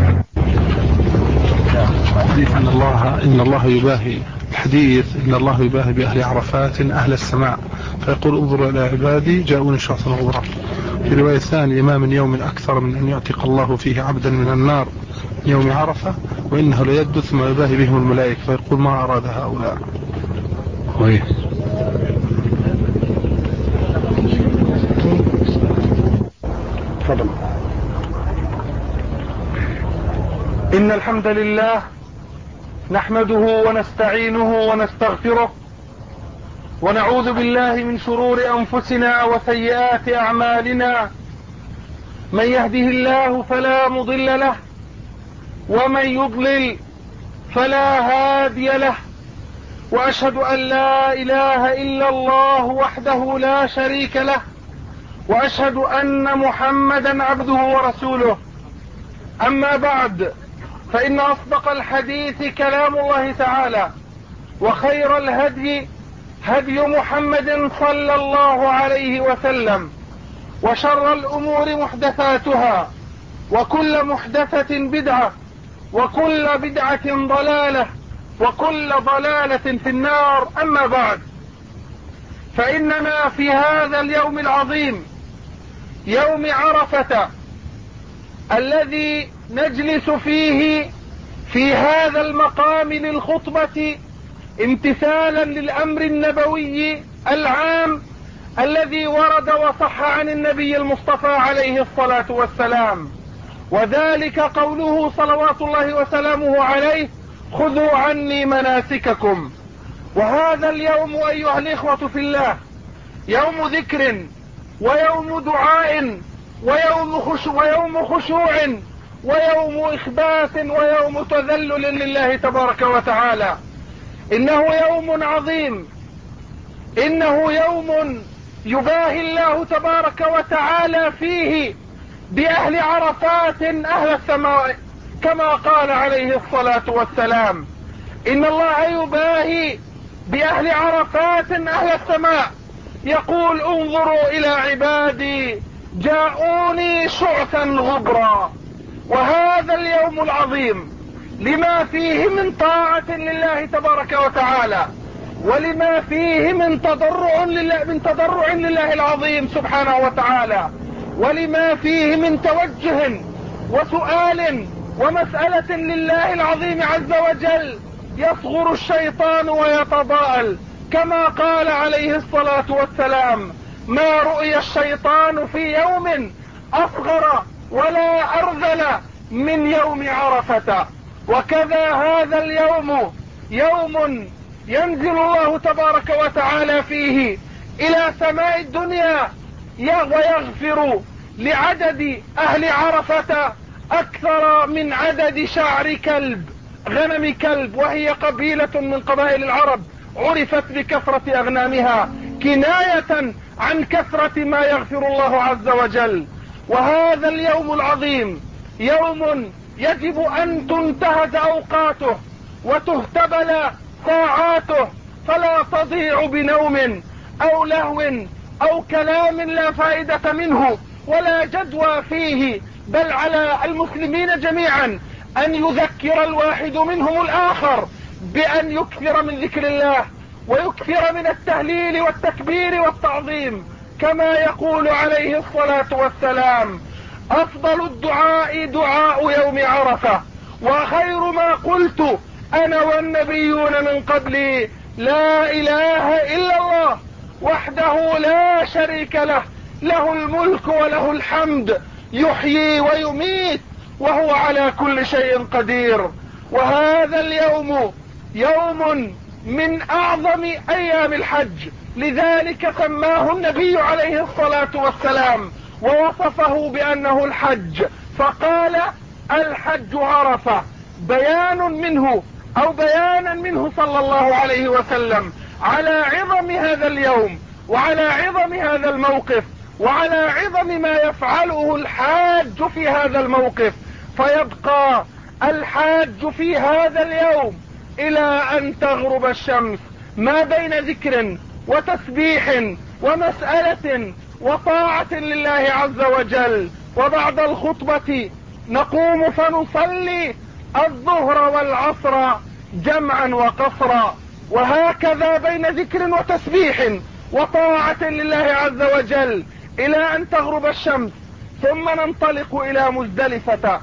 حديث أن الله إن الله يباهي الحديث إن الله يباهي بأهل عرفات أهل السماء فيقول انظروا إلى عبادي جاءوني شخصا غبرا. في رواية ثانية ما من يوم أكثر من أن يعتق الله فيه عبدا من النار يوم عرفة وإنه ليد ثم يباهي بهم الملائكة فيقول ما أراد هؤلاء. كويس. تفضل. إن الحمد لله نحمده ونستعينه ونستغفره ونعوذ بالله من شرور أنفسنا وسيئات أعمالنا. من يهده الله فلا مضل له ومن يضلل فلا هادي له وأشهد أن لا إله إلا الله وحده لا شريك له وأشهد أن محمدا عبده ورسوله. أما بعد فإن أصدق الحديث كلام الله تعالى وخير الهدي هدي محمد صلى الله عليه وسلم وشر الأمور محدثاتها وكل محدثة بدعة وكل بدعة ضلالة وكل ضلالة في النار. أما بعد فإننا في هذا اليوم العظيم يوم عرفة الذي نجلس فيه في هذا المقام للخطبة امتثالا للأمر النبوي العام الذي ورد وصح عن النبي المصطفى عليه الصلاة والسلام، وذلك قوله صلوات الله وسلامه عليه خذوا عني مناسككم. وهذا اليوم أيها الإخوة في الله يوم ذكر ويوم دعاء ويوم خشوع, ويوم خشوع ويوم إخبات ويوم تذلل لله تبارك وتعالى. إنه يوم عظيم، إنه يوم يباهي الله تبارك وتعالى فيه بأهل عرفات أهل السماء كما قال عليه الصلاة والسلام إن الله يباهي بأهل عرفات أهل السماء يقول انظروا إلى عبادي جاءوني شعثا غبرا. وهذا اليوم العظيم لما فيه من طاعة لله تبارك وتعالى ولما فيه من تضرع لله, من تضرع لله العظيم سبحانه وتعالى ولما فيه من توجه وسؤال ومسألة لله العظيم عز وجل يصغر الشيطان ويتضاءل، كما قال عليه الصلاة والسلام: ما رؤي الشيطان في يوم أصغر ولا أرذل من يوم عرفة. وكذا هذا اليوم يوم ينزل الله تبارك وتعالى فيه إلى سماء الدنيا ويغفر لعدد أهل عرفة أكثر من عدد شعر كلب، غنم كلب، وهي قبيلة من قبائل العرب عرفت بكثرة أغنامها كناية عن كثرة ما يغفر الله عز وجل. وهذا اليوم العظيم يوم يجب أن تنتهز أوقاته وتهتبل ساعاته، فلا تضيع بنوم أو لهو أو كلام لا فائدة منه ولا جدوى فيه، بل على المسلمين جميعا أن يذكر الواحد منهم الآخر بأن يكثر من ذكر الله ويكثر من التهليل والتكبير والتعظيم، كما يقول عليه الصلاة والسلام: أفضل الدعاء دعاء يوم عرفة، وخير ما قلت أنا والنبيون من قبلي لا إله إلا الله وحده لا شريك له، له الملك وله الحمد، يحيي ويميت وهو على كل شيء قدير. وهذا اليوم يوم من أعظم أيام الحج، لذلك سماه النبي عليه الصلاة والسلام ووصفه بأنه الحج، فقال: الحج عرفة، بيان منه أو بيانا منه صلى الله عليه وسلم على عظم هذا اليوم وعلى عظم هذا الموقف وعلى عظم ما يفعله الحاج في هذا الموقف. فيبقى الحاج في هذا اليوم إلى أن تغرب الشمس ما بين ذكر وتسبيح ومسألة وطاعة لله عز وجل، وبعد الخطبة نقوم فنصلي الظهر والعصر جمعا وقصرا، وهكذا بين ذكر وتسبيح وطاعة لله عز وجل إلى أن تغرب الشمس، ثم ننطلق إلى مزدلفة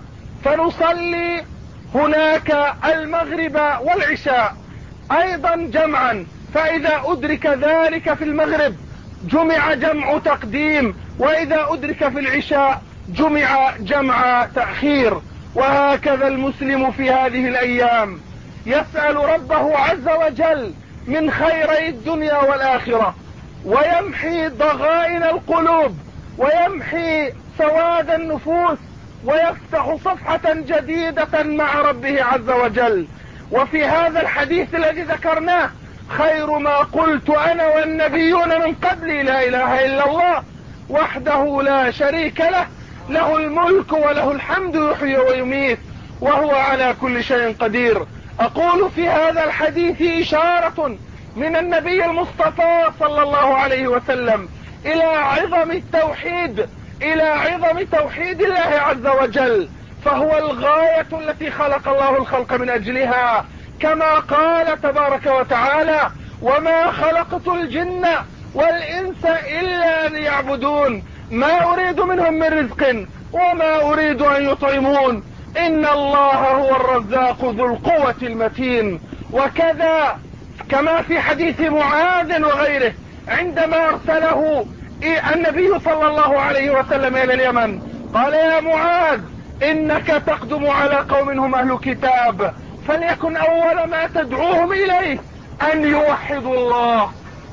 فنصلي هناك المغرب والعشاء أيضا جمعا، فإذا أدرك ذلك في المغرب جمع جمع تقديم، وإذا أدرك في العشاء جمع جمع تأخير. وهكذا المسلم في هذه الأيام يسأل ربه عز وجل من خيري الدنيا والآخرة، ويمحي ضغائن القلوب ويمحي سواد النفوس ويفتح صفحة جديدة مع ربه عز وجل. وفي هذا الحديث الذي ذكرناه: خير ما قلت أنا والنبيون من قبلي لا إله إلا الله وحده لا شريك له، له الملك وله الحمد، يحيي ويميت وهو على كل شيء قدير. أقول في هذا الحديث إشارة من النبي المصطفى صلى الله عليه وسلم إلى عظم التوحيد، إلى عظم توحيد الله عز وجل، فهو الغاية التي خلق الله الخلق من أجلها، كما قال تبارك وتعالى: وما خلقت الجن والإنس إلا ليعبدون ما أريد منهم من رزق وما أريد أن يطعمون إن الله هو الرزاق ذو القوة المتين. وكذا كما في حديث معاذ وغيره عندما أرسله النبي صلى الله عليه وسلم إلى اليمن قال: يا معاذ إنك تقدم على قوم هم أهل كتاب، فليكن أول ما تدعوهم إليه أن يوحدوا الله.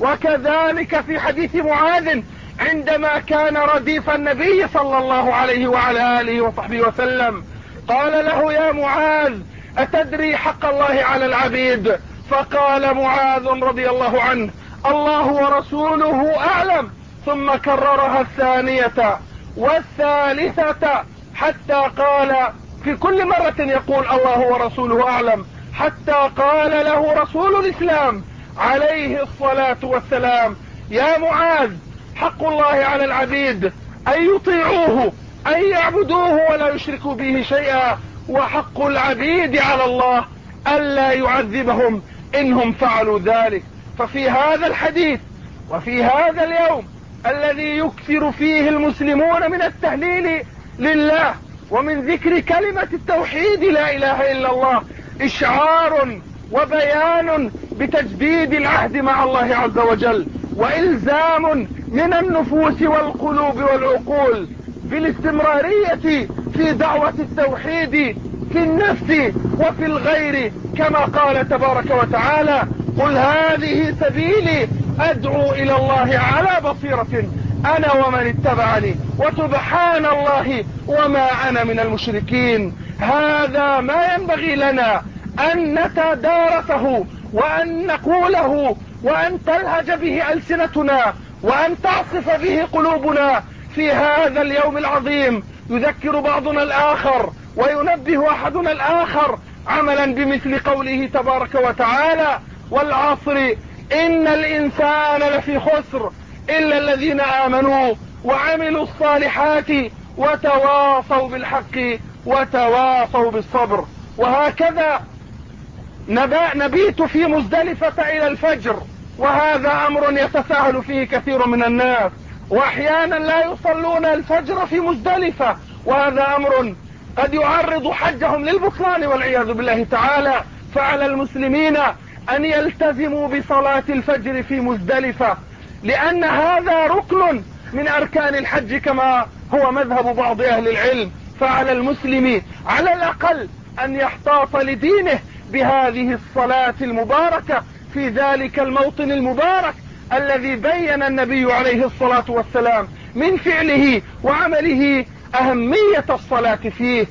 وكذلك في حديث معاذ عندما كان رديف النبي صلى الله عليه وعلى آله وصحبه وسلم قال له: يا معاذ أتدري حق الله على العبيد؟ فقال معاذ رضي الله عنه: الله ورسوله أعلم، ثم كررها الثانية والثالثة حتى قال في كل مرة يقول الله ورسوله أعلم، حتى قال له رسول الإسلام عليه الصلاة والسلام: يا معاذ حق الله على العبيد أن يطيعوه أن يعبدوه ولا يشركوا به شيئا، وحق العبيد على الله ألا يعذبهم إنهم فعلوا ذلك. ففي هذا الحديث وفي هذا اليوم الذي يكثر فيه المسلمون من التهليل لله ومن ذكر كلمة التوحيد لا إله إلا الله إشعار وبيان بتجديد العهد مع الله عز وجل، وإلزام من النفوس والقلوب والعقول بالاستمرارية في دعوة التوحيد في النفس وفي الغير، كما قال تبارك وتعالى: قل هذه سبيلي أدعو إلى الله على بصيرة أنا ومن اتبعني وسبحان الله وما أنا من المشركين. هذا ما ينبغي لنا أن نتدارسه وأن نقوله وأن تلهج به ألسنتنا وأن تعصف به قلوبنا في هذا اليوم العظيم. يذكر بعضنا الآخر وينبه أحدنا الآخر عملا بمثل قوله تبارك وتعالى: والعصر إن الإنسان لفي خسر إلا الذين آمنوا وعملوا الصالحات وتواصوا بالحق وتواصوا بالصبر. وهكذا نبيت في مزدلفة إلى الفجر، وهذا أمر يتساهل فيه كثير من الناس، وأحيانا لا يصلون الفجر في مزدلفة، وهذا أمر قد يعرض حجهم للبطلان والعياذ بالله تعالى. فعلى المسلمين أن يلتزموا بصلاة الفجر في مزدلفة، لأن هذا ركن من أركان الحج كما هو مذهب بعض أهل العلم. فعلى المسلم على الأقل أن يحتاط لدينه بهذه الصلاة المباركة في ذلك الموطن المبارك الذي بين النبي عليه الصلاة والسلام من فعله وعمله أهمية الصلاة فيه.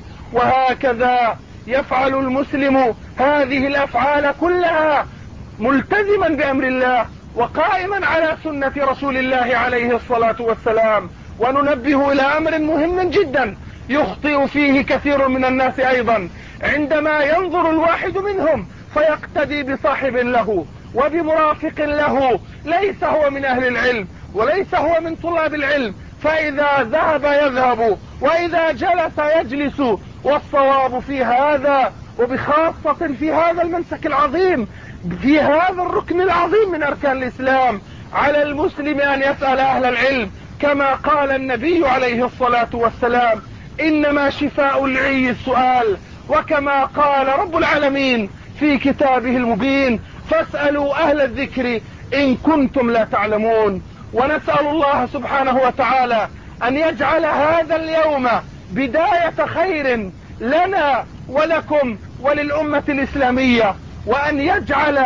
وهكذا يفعل المسلم هذه الأفعال كلها ملتزما بأمر الله وقائما على سنة رسول الله عليه الصلاة والسلام. وننبه إلى أمر مهم جدا يخطئ فيه كثير من الناس أيضا، عندما ينظر الواحد منهم فيقتدي بصاحب له وبمرافق له ليس هو من أهل العلم وليس هو من طلاب العلم، فإذا ذهب يذهب وإذا جلس يجلس. والصواب في هذا، وبخاصة في هذا المنسك العظيم، في هذا الركن العظيم من أركان الإسلام، على المسلم أن يسأل أهل العلم، كما قال النبي عليه الصلاة والسلام: إنما شفاء العي السؤال. وكما قال رب العالمين في كتابه المبين: فاسألوا أهل الذكر إن كنتم لا تعلمون. ونسأل الله سبحانه وتعالى أن يجعل هذا اليوم بداية خير لنا ولكم وللأمة الإسلامية، وأن يجعل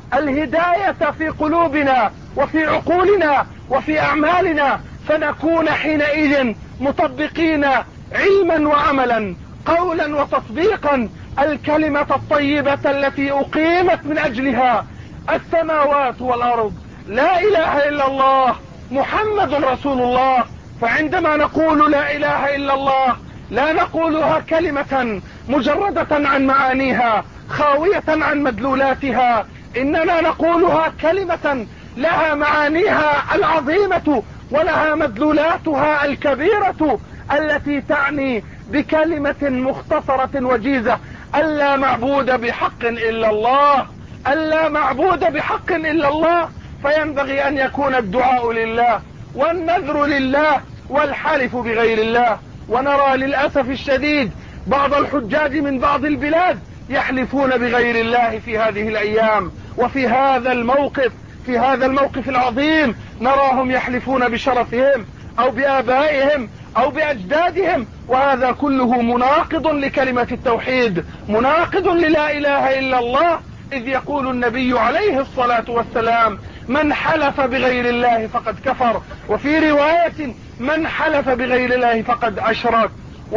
الهداية في قلوبنا وفي عقولنا وفي أعمالنا، فنكون حينئذ مطبقين علما وعملا، قولا وتطبيقا، الكلمة الطيبة التي أقيمت من أجلها السماوات والأرض: لا إله إلا الله محمد رسول الله. فعندما نقول لا إله إلا الله لا نقولها كلمة مجردة عن معانيها خاوية عن مدلولاتها، إننا نقولها كلمة لها معانيها العظيمة ولها مدلولاتها الكبيرة التي تعني بكلمة مختصرة وجيزة: ألا معبود بحق إلا الله، ألا معبود بحق إلا الله. فينبغي أن يكون الدعاء لله والنذر لله والحلف بغير الله. ونرى للأسف الشديد بعض الحجاج من بعض البلاد يحلفون بغير الله في هذه الأيام، وفي هذا الموقف في هذا الموقف العظيم نراهم يحلفون بشرفهم أو بآبائهم أو بأجدادهم، وهذا كله مناقض لكلمة التوحيد، مناقض للا إله إلا الله. إذ يقول النبي عليه الصلاة والسلام: من حلف بغير الله فقد كفر، وفي رواية: من حلف بغير الله فقد أشرك.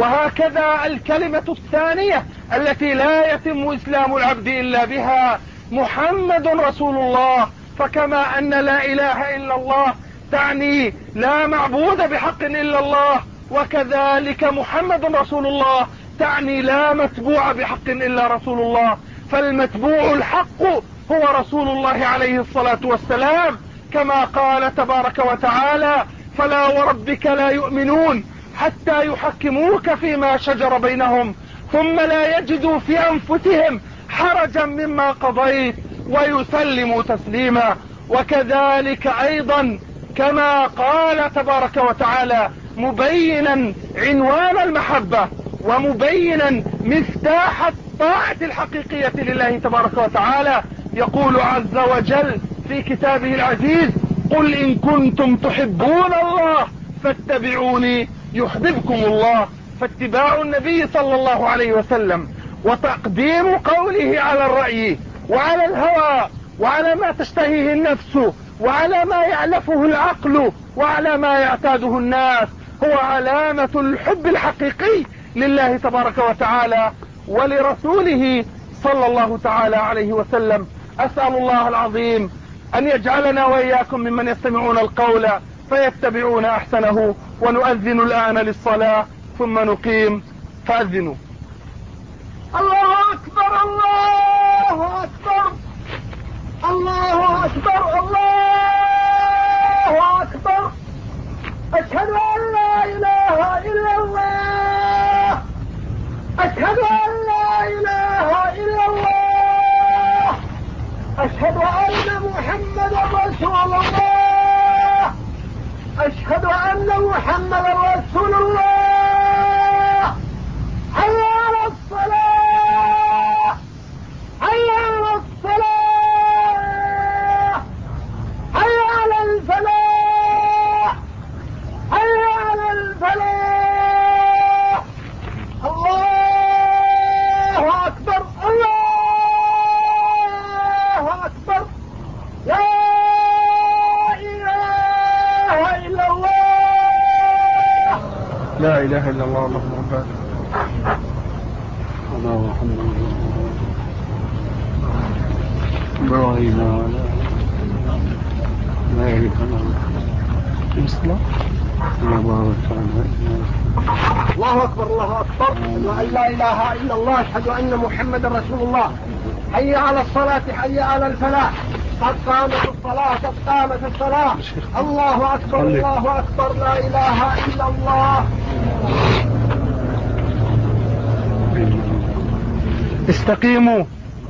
وهكذا الكلمة الثانية التي لا يتم إسلام العبد إلا بها: محمد رسول الله. فكما أن لا إله إلا الله تعني لا معبود بحق إلا الله، وكذلك محمد رسول الله تعني لا متبوع بحق إلا رسول الله. فالمتبوع الحق هو رسول الله عليه الصلاة والسلام، كما قال تبارك وتعالى: فلا وربك لا يؤمنون حتى يحكموك فيما شجر بينهم ثم لا يجدوا في أنفسهم حرجا مما قضيت ويسلموا تسليما. وكذلك أيضا كما قال تبارك وتعالى مبينا عنوان المحبة ومبينا مفتاح الطاعة الحقيقية لله تبارك وتعالى. يقول عز وجل في كتابه العزيز: قل إن كنتم تحبون الله فاتبعوني يحببكم الله. فاتباع النبي صلى الله عليه وسلم وتقديم قوله على الرأي وعلى الهوى وعلى ما تشتهيه النفس وعلى ما يعلفه العقل وعلى ما يعتاده الناس هو علامة الحب الحقيقي لله تبارك وتعالى ولرسوله صلى الله تعالى عليه وسلم. أسأل الله العظيم أن يجعلنا وإياكم ممن يستمعون القول فيتبعون أحسنه. ونؤذن الآن للصلاة ثم نقيم، فأذنوا. الله أكبر الله أكبر الله أكبر الله أكبر. أشهد أن لا إله إلا الله أشهد أن لا إله إلا الله أشهد أن محمدا رسول الله أشهد أن محمدا رسول الله. حي على الصلاة حي على الصلاة حي على الفلاح حي على الفلاح. الله أكبر الله أكبر. لا إله إلا الله لا إله إلا الله اللهم ربنا الله محمد إبراهيم لا يعرف الله الله أكبر الله أكبر. لا إله إلا الله أشهد أن محمدا رسول الله. حي على الصلاة حي على الفلاح. قد قامت الصلاة قد قامت الصلاة. الله أكبر الله أكبر. لا إله إلا الله. استقيموا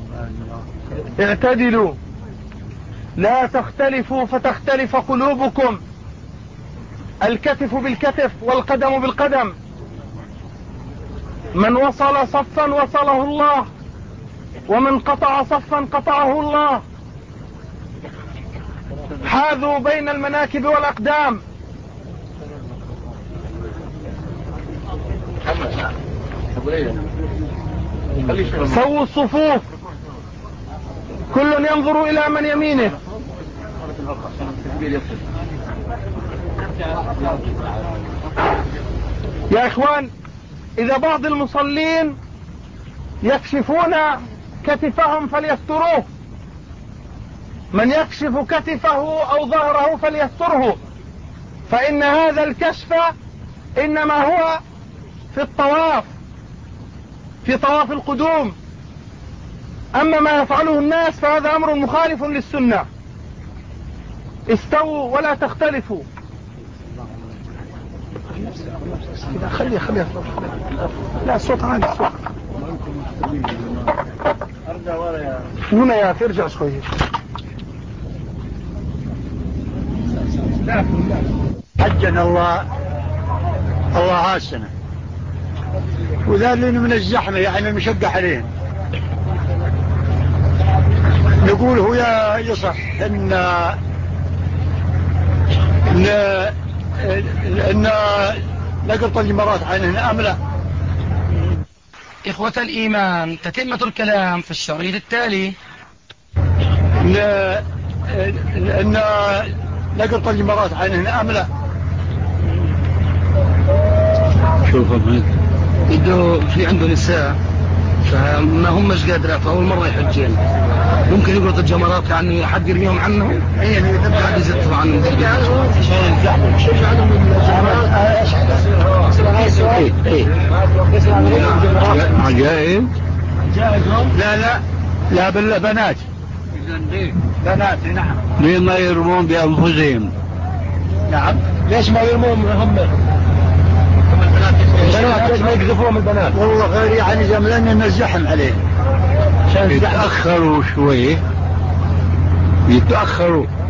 اعتدلوا لا تختلفوا فتختلف قلوبكم. الكتف بالكتف والقدم بالقدم. من وصل صفا وصله الله ومن قطع صفا قطعه الله. حاذوا بين المناكب والأقدام. سووا الصفوف كل ينظر إلى من يمينه. يا إخوان، إذا بعض المصلين يكشفون كتفهم فليستروه. من يكشف كتفه أو ظهره فليستره، فإن هذا الكشف إنما هو في الطواف في طواف القدوم. أما ما يفعله الناس فهذا أمر مخالف للسنة. استووا ولا تختلفوا. خلي خلي لا الصوت عالي الصوت. هنا يا أخي ارجع شوية. حجنا الله الله عاشنا، وذالين من الزحمة يعني المشقة عليهم. نقول هو يصح ان ان ان نقرط الجمرات عنهن ام لا؟ إخوة الإيمان، تتمة الكلام في الشريط التالي. ان ان نقرط الجمرات عنهن ام لا؟ شوف بده في عنده نساء فما همش قادرة، فأول مرة يحجين، ممكن يقرط الجمرات يعني حد يرميهم عنهم. ايه حد يزتوا عنهم. جائز؟ لا لا لا بالبنات بنات. نعم. ليه ما يرمون بأنفسهم؟ نعم. ليش ما يرمون هم البنات؟ ليش ما يقذفوهم البنات؟ والله غير يعني زملنا نزحم عليه. يتأخروا شوي يتأخروا